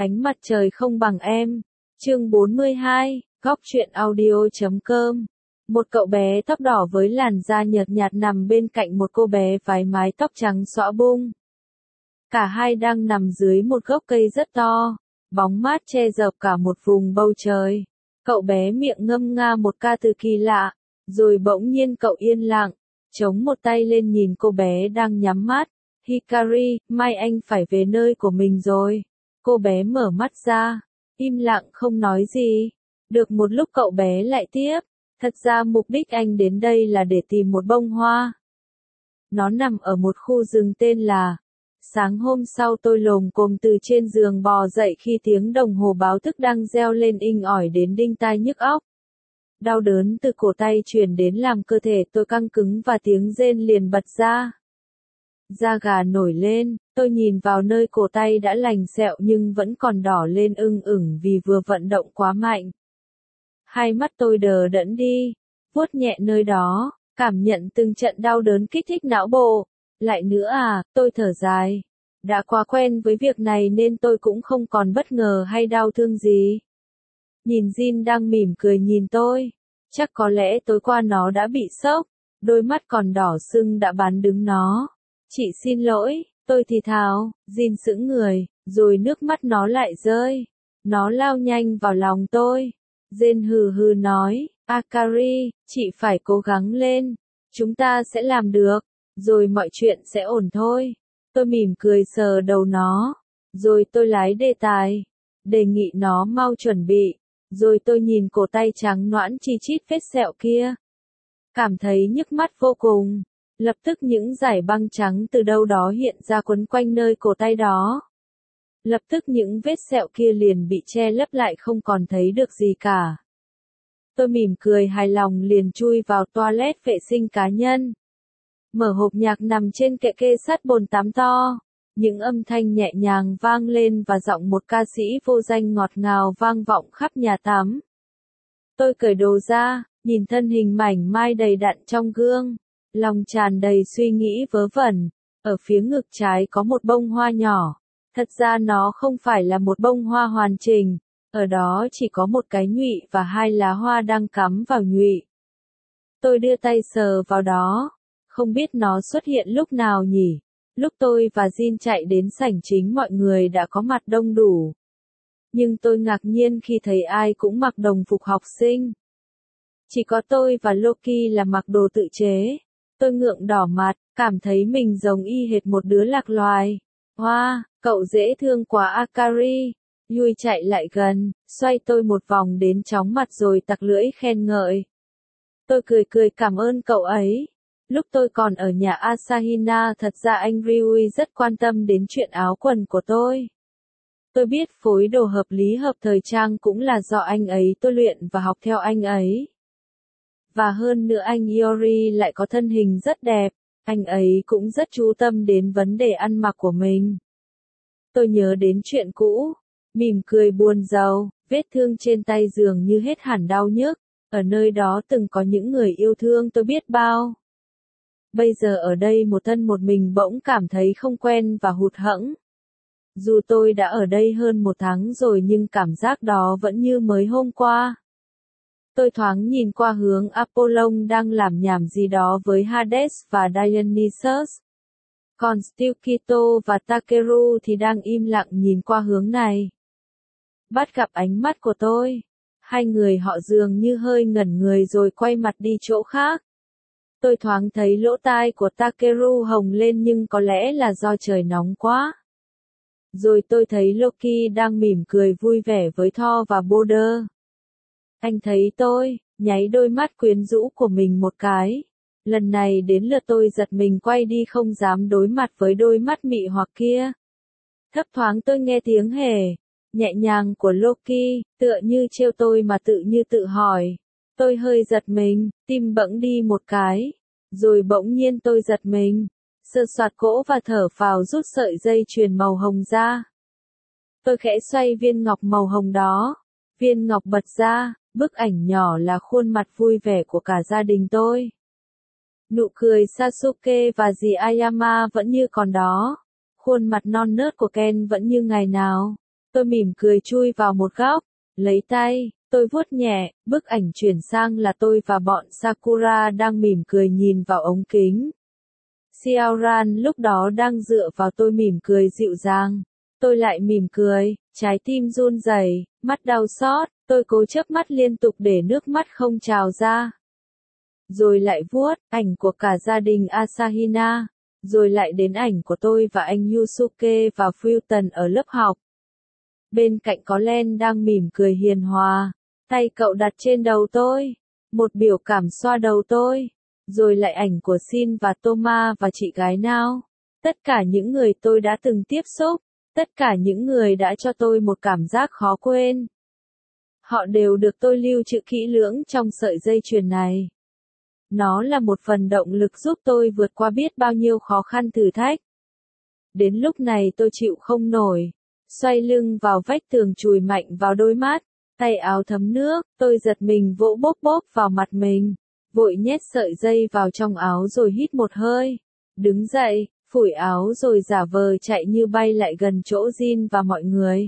Ánh mặt trời không bằng em. Chương 42, góc truyện audio.com. Một cậu bé tóc đỏ với làn da nhợt nhạt nằm bên cạnh một cô bé với mái tóc trắng xõa bung. Cả hai đang nằm dưới một gốc cây rất to, bóng mát che dập cả một vùng bầu trời. Cậu bé miệng ngâm nga một ca từ kỳ lạ, rồi bỗng nhiên cậu yên lặng, chống một tay lên nhìn cô bé đang nhắm mắt. Hikari, mai anh phải về nơi của mình rồi. Cô bé mở mắt ra, im lặng không nói gì. Được một lúc cậu bé lại tiếp, thật ra mục đích anh đến đây là để tìm một bông hoa. Nó nằm ở một khu rừng tên là. Sáng hôm sau tôi lồm cồm từ trên giường bò dậy khi tiếng đồng hồ báo thức đang reo lên inh ỏi đến đinh tai nhức óc. Đau đớn từ cổ tay truyền đến làm cơ thể tôi căng cứng và tiếng rên liền bật ra. Da gà nổi lên, tôi nhìn vào nơi cổ tay đã lành sẹo nhưng vẫn còn đỏ lên ưng ửng vì vừa vận động quá mạnh. Hai mắt tôi đờ đẫn đi, vuốt nhẹ nơi đó, cảm nhận từng trận đau đớn kích thích não bộ. Lại nữa à, tôi thở dài. Đã quá quen với việc này nên tôi cũng không còn bất ngờ hay đau thương gì. Nhìn Jin đang mỉm cười nhìn tôi. Chắc có lẽ tối qua nó đã bị sốc, đôi mắt còn đỏ sưng đã bán đứng nó. Chị xin lỗi, tôi thì thào. Jin sững người, rồi nước mắt nó lại rơi. Nó lao nhanh vào lòng tôi. Jin hừ hừ nói, Akari, chị phải cố gắng lên. Chúng ta sẽ làm được. Rồi mọi chuyện sẽ ổn thôi. Tôi mỉm cười sờ đầu nó. Rồi tôi lái đề tài. Đề nghị nó mau chuẩn bị. Rồi tôi nhìn cổ tay trắng nõn chi chít vết sẹo kia. Cảm thấy nhức mắt vô cùng. Lập tức những dải băng trắng từ đâu đó hiện ra quấn quanh nơi cổ tay đó. Lập tức những vết sẹo kia liền bị che lấp lại không còn thấy được gì cả. Tôi mỉm cười hài lòng liền chui vào toilet vệ sinh cá nhân. Mở hộp nhạc nằm trên kệ kê sát bồn tắm to. Những âm thanh nhẹ nhàng vang lên và giọng một ca sĩ vô danh ngọt ngào vang vọng khắp nhà tắm. Tôi cởi đồ ra, nhìn thân hình mảnh mai đầy đặn trong gương. Lòng tràn đầy suy nghĩ vớ vẩn. Ở phía ngực trái có một bông hoa nhỏ. Thật ra nó không phải là một bông hoa hoàn chỉnh. Ở đó chỉ có một cái nhụy và hai lá hoa đang cắm vào nhụy. Tôi đưa tay sờ vào đó. Không biết nó xuất hiện lúc nào nhỉ? Lúc tôi và Jin chạy đến sảnh chính mọi người đã có mặt đông đủ. Nhưng tôi ngạc nhiên khi thấy ai cũng mặc đồng phục học sinh. Chỉ có tôi và Loki là mặc đồ tự chế. Tôi ngượng đỏ mặt, cảm thấy mình giống y hệt một đứa lạc loài. Hoa, cậu dễ thương quá Akari. Yui chạy lại gần, xoay tôi một vòng đến chóng mặt rồi tặc lưỡi khen ngợi. Tôi cười cảm ơn cậu ấy. Lúc tôi còn ở nhà Asahina thật ra anh Ryui rất quan tâm đến chuyện áo quần của tôi. Tôi biết phối đồ hợp lý hợp thời trang cũng là do anh ấy tôi luyện và học theo anh ấy. Và hơn nữa anh Yori lại có thân hình rất đẹp, anh ấy cũng rất chú tâm đến vấn đề ăn mặc của mình. Tôi nhớ đến chuyện cũ, mỉm cười buồn rầu, vết thương trên tay dường như hết hẳn đau nhức, ở nơi đó từng có những người yêu thương tôi biết bao. Bây giờ ở đây một thân một mình bỗng cảm thấy không quen và hụt hẫng. Dù tôi đã ở đây hơn một tháng rồi nhưng cảm giác đó vẫn như mới hôm qua. Tôi thoáng nhìn qua hướng Apollon đang làm nhảm gì đó với Hades và Dionysus. Còn Tsukito và Takeru thì đang im lặng nhìn qua hướng này. Bắt gặp ánh mắt của tôi. Hai người họ dường như hơi ngẩn người rồi quay mặt đi chỗ khác. Tôi thoáng thấy lỗ tai của Takeru hồng lên nhưng có lẽ là do trời nóng quá. Rồi tôi thấy Loki đang mỉm cười vui vẻ với Thor và Boulder. Anh thấy tôi, nháy đôi mắt quyến rũ của mình một cái. Lần này đến lượt tôi giật mình quay đi không dám đối mặt với đôi mắt mị hoặc kia. Thấp thoáng tôi nghe tiếng hề, nhẹ nhàng của Loki, tựa như trêu tôi mà tự như tự hỏi. Tôi hơi giật mình, tim bỗng đi một cái. Rồi bỗng nhiên tôi giật mình, sờ soạt cỗ và thở phào rút sợi dây chuyền màu hồng ra. Tôi khẽ xoay viên ngọc màu hồng đó. Viên ngọc bật ra, bức ảnh nhỏ là khuôn mặt vui vẻ của cả gia đình tôi. Nụ cười Sasuke và dì Ayama vẫn như còn đó. Khuôn mặt non nớt của Ken vẫn như ngày nào. Tôi mỉm cười chui vào một góc, lấy tay, tôi vuốt nhẹ, bức ảnh chuyển sang là tôi và bọn Sakura đang mỉm cười nhìn vào ống kính. Xiaoran lúc đó đang dựa vào tôi mỉm cười dịu dàng. Tôi lại mỉm cười, trái tim run rẩy, mắt đau xót, tôi cố chớp mắt liên tục để nước mắt không trào ra. Rồi lại vuốt, ảnh của cả gia đình Asahina. Rồi lại đến ảnh của tôi và anh Yusuke và Fulton ở lớp học. Bên cạnh có Len đang mỉm cười hiền hòa. Tay cậu đặt trên đầu tôi. Một biểu cảm xoa đầu tôi. Rồi lại ảnh của Shin và Toma và chị gái Nao. Tất cả những người tôi đã từng tiếp xúc. Tất cả những người đã cho tôi một cảm giác khó quên. Họ đều được tôi lưu trữ kỹ lưỡng trong sợi dây chuyền này. Nó là một phần động lực giúp tôi vượt qua biết bao nhiêu khó khăn thử thách. Đến lúc này tôi chịu không nổi. Xoay lưng vào vách tường chùi mạnh vào đôi mắt. Tay áo thấm nước, tôi giật mình vỗ bốp bốp vào mặt mình. Vội nhét sợi dây vào trong áo rồi hít một hơi. Đứng dậy, phủi áo rồi giả vờ chạy như bay lại gần chỗ Jin và mọi người.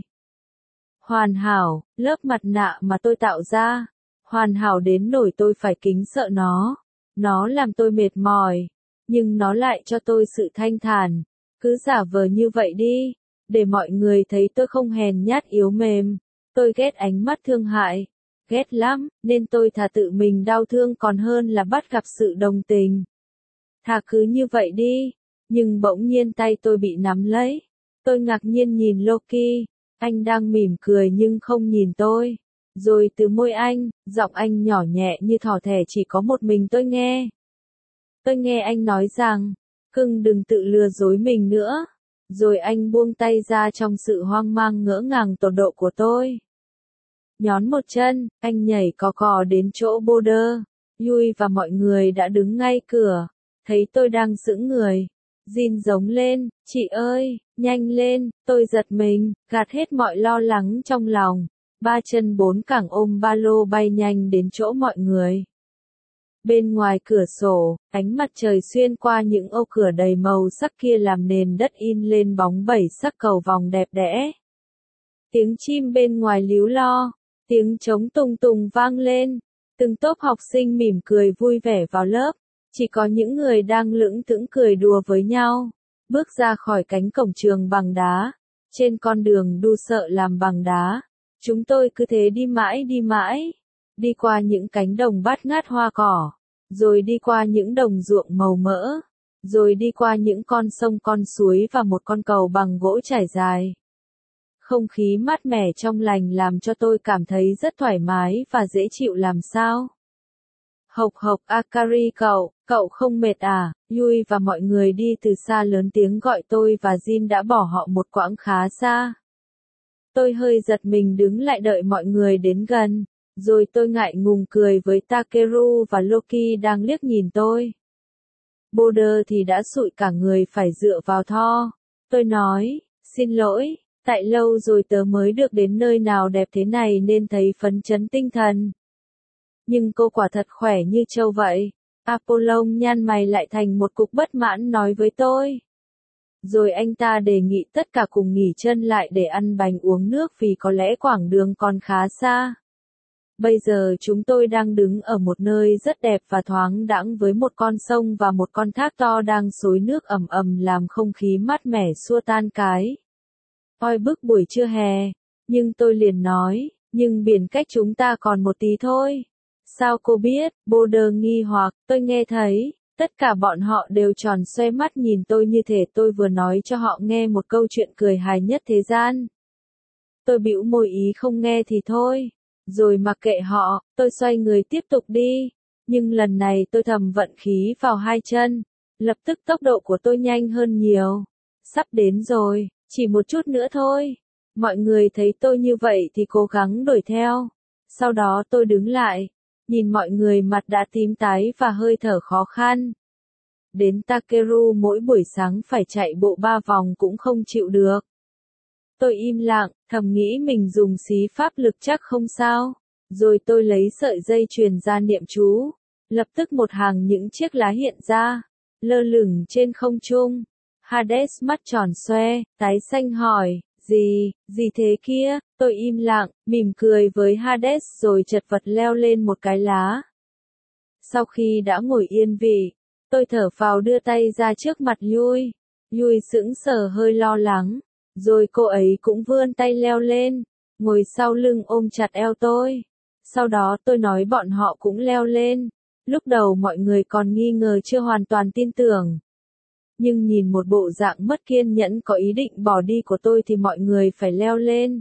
Hoàn hảo, lớp mặt nạ mà tôi tạo ra. Hoàn hảo đến nỗi tôi phải kính sợ nó. Nó làm tôi mệt mỏi. Nhưng nó lại cho tôi sự thanh thản. Cứ giả vờ như vậy đi. Để mọi người thấy tôi không hèn nhát yếu mềm. Tôi ghét ánh mắt thương hại. Ghét lắm, nên tôi thà tự mình đau thương còn hơn là bắt gặp sự đồng tình. Thà cứ như vậy đi. Nhưng bỗng nhiên tay tôi bị nắm lấy. Tôi ngạc nhiên nhìn Loki. Anh đang mỉm cười nhưng không nhìn tôi. Rồi từ môi anh, giọng anh nhỏ nhẹ như thỏ thẻ chỉ có một mình tôi nghe. Tôi nghe anh nói rằng, cưng đừng tự lừa dối mình nữa. Rồi anh buông tay ra trong sự hoang mang ngỡ ngàng tột độ của tôi. Nhón một chân, anh nhảy cò cò đến chỗ Boulder. Yui và mọi người đã đứng ngay cửa. Thấy tôi đang sững người. Jin giống lên, chị ơi, nhanh lên, tôi giật mình, gạt hết mọi lo lắng trong lòng. Ba chân bốn cẳng ôm ba lô bay nhanh đến chỗ mọi người. Bên ngoài cửa sổ, ánh mặt trời xuyên qua những ô cửa đầy màu sắc kia làm nền đất in lên bóng bảy sắc cầu vòng đẹp đẽ. Tiếng chim bên ngoài líu lo, tiếng trống tùng tùng vang lên. Từng tốp học sinh mỉm cười vui vẻ vào lớp. Chỉ có những người đang lững thững cười đùa với nhau. Bước ra khỏi cánh cổng trường bằng đá. Trên con đường đu sợ làm bằng đá. Chúng tôi cứ thế đi mãi đi mãi. Đi qua những cánh đồng bát ngát hoa cỏ. Rồi đi qua những đồng ruộng màu mỡ. Rồi đi qua những con sông con suối và một con cầu bằng gỗ trải dài. Không khí mát mẻ trong lành làm cho tôi cảm thấy rất thoải mái và dễ chịu làm sao. Hộc hộc Akari cậu không mệt à? Yui và mọi người đi từ xa lớn tiếng gọi tôi và Jin đã bỏ họ một quãng khá xa. Tôi hơi giật mình đứng lại đợi mọi người đến gần. Rồi tôi ngại ngùng cười với Takeru và Loki đang liếc nhìn tôi. Boulder thì đã sụi cả người phải dựa vào Thor. Tôi nói, xin lỗi, tại lâu rồi tớ mới được đến nơi nào đẹp thế này nên thấy phấn chấn tinh thần. Nhưng cô quả thật khỏe như trâu vậy. Apollon nhăn mày lại thành một cục bất mãn nói với tôi. Rồi anh ta đề nghị tất cả cùng nghỉ chân lại để ăn bánh uống nước vì có lẽ quãng đường còn khá xa. Bây giờ chúng tôi đang đứng ở một nơi rất đẹp và thoáng đãng với một con sông và một con thác to đang xối nước ầm ầm làm không khí mát mẻ xua tan cái oi bức buổi trưa hè. Nhưng tôi liền nói, nhưng biển cách chúng ta còn một tí thôi. Sao cô biết? Boulder nghi hoặc, tôi nghe thấy. Tất cả bọn họ đều tròn xoe mắt nhìn tôi như thể tôi vừa nói cho họ nghe một câu chuyện cười hài nhất thế gian. Tôi bĩu môi ý không nghe thì thôi. Rồi mặc kệ họ, tôi xoay người tiếp tục đi. Nhưng lần này tôi thầm vận khí vào hai chân. Lập tức tốc độ của tôi nhanh hơn nhiều. Sắp đến rồi, chỉ một chút nữa thôi. Mọi người thấy tôi như vậy thì cố gắng đuổi theo. Sau đó tôi đứng lại. Nhìn mọi người mặt đã tím tái và hơi thở khó khăn. Đến Takeru mỗi buổi sáng phải chạy bộ 3 vòng cũng không chịu được. Tôi im lặng, thầm nghĩ mình dùng xí pháp lực chắc không sao. Rồi tôi lấy sợi dây chuyền ra niệm chú. Lập tức một hàng những chiếc lá hiện ra, lơ lửng trên không trung. Hades mắt tròn xoe, tái xanh hỏi, Gì thế kia, tôi im lặng, mỉm cười với Hades rồi chật vật leo lên một cái lá. Sau khi đã ngồi yên vị, tôi thở phào đưa tay ra trước mặt Yui. Yui sững sờ hơi lo lắng, rồi cô ấy cũng vươn tay leo lên, ngồi sau lưng ôm chặt eo tôi. Sau đó tôi nói bọn họ cũng leo lên. Lúc đầu mọi người còn nghi ngờ chưa hoàn toàn tin tưởng. Nhưng nhìn một bộ dạng mất kiên nhẫn có ý định bỏ đi của tôi thì mọi người phải leo lên.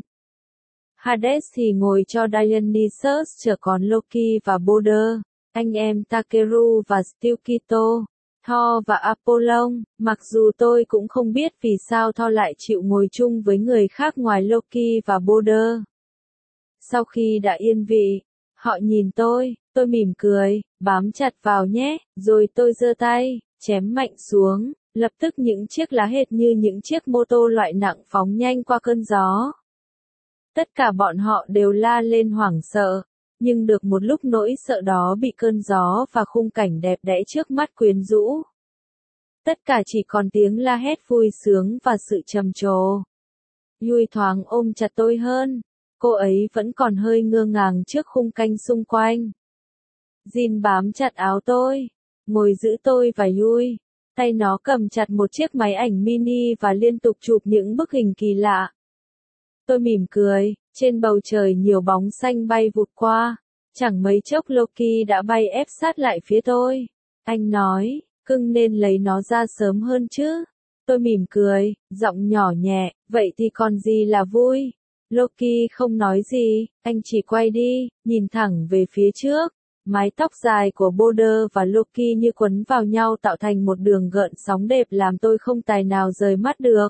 Hades thì ngồi cho Dionysus chở còn Loki và Balder, anh em Takeru và Stilkito, Thor và Apollon, mặc dù tôi cũng không biết vì sao Thor lại chịu ngồi chung với người khác ngoài Loki và Balder. Sau khi đã yên vị, họ nhìn tôi mỉm cười, bám chặt vào nhé, rồi tôi giơ tay, chém mạnh xuống, lập tức những chiếc lá hệt như những chiếc mô tô loại nặng phóng nhanh qua cơn gió. Tất cả bọn họ đều la lên hoảng sợ, nhưng được một lúc nỗi sợ đó bị cơn gió và khung cảnh đẹp đẽ trước mắt quyến rũ. Tất cả chỉ còn tiếng la hét vui sướng và sự trầm trồ. Yui thoáng ôm chặt tôi hơn, cô ấy vẫn còn hơi ngơ ngàng trước khung cảnh xung quanh. Jin bám chặt áo tôi, ngồi giữ tôi và Yui, tay nó cầm chặt một chiếc máy ảnh mini và liên tục chụp những bức hình kỳ lạ. Tôi mỉm cười, trên bầu trời nhiều bóng xanh bay vụt qua, chẳng mấy chốc Loki đã bay ép sát lại phía tôi. Anh nói, cưng nên lấy nó ra sớm hơn chứ. Tôi mỉm cười, giọng nhỏ nhẹ, vậy thì còn gì là vui. Loki không nói gì, anh chỉ quay đi, nhìn thẳng về phía trước. Mái tóc dài của Balder và Loki như quấn vào nhau tạo thành một đường gợn sóng đẹp làm tôi không tài nào rời mắt được.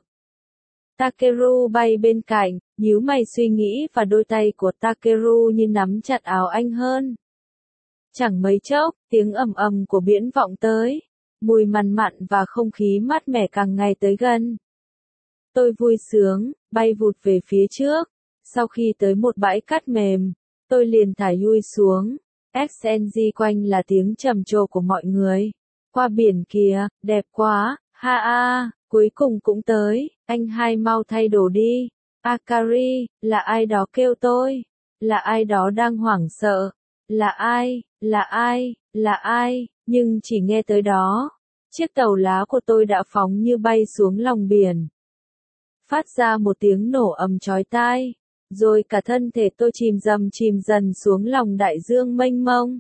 Takeru bay bên cạnh, nhíu mày suy nghĩ và đôi tay của Takeru như nắm chặt áo anh hơn. Chẳng mấy chốc, tiếng ầm ầm của biển vọng tới, mùi mặn mặn và không khí mát mẻ càng ngày tới gần. Tôi vui sướng, bay vụt về phía trước. Sau khi tới một bãi cát mềm, tôi liền thả Yui xuống. XNG quanh là tiếng trầm trồ của mọi người. Qua biển kìa, đẹp quá, ha a, cuối cùng cũng tới, anh hai mau thay đồ đi. Akari, là ai đó kêu tôi? Là ai đó đang hoảng sợ? Là ai? Là ai? Nhưng chỉ nghe tới đó, chiếc tàu lá của tôi đã phóng như bay xuống lòng biển. Phát ra một tiếng nổ ầm chói tai. Rồi cả thân thể tôi chìm dần xuống lòng đại dương mênh mông.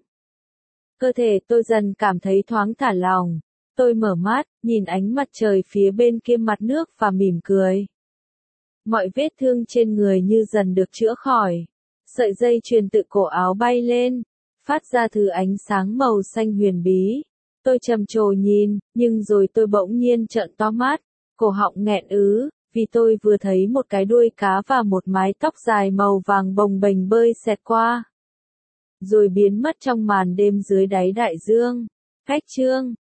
Cơ thể tôi dần cảm thấy thoáng thả lỏng. Tôi mở mắt, nhìn ánh mặt trời phía bên kia mặt nước và mỉm cười. Mọi vết thương trên người như dần được chữa khỏi. Sợi dây chuyền tự cổ áo bay lên, phát ra thứ ánh sáng màu xanh huyền bí. Tôi trầm trồ nhìn, nhưng rồi tôi bỗng nhiên trợn to mắt, cổ họng nghẹn ứ. Vì tôi vừa thấy một cái đuôi cá và một mái tóc dài màu vàng bồng bềnh bơi xẹt qua. Rồi biến mất trong màn đêm dưới đáy đại dương. Khách chương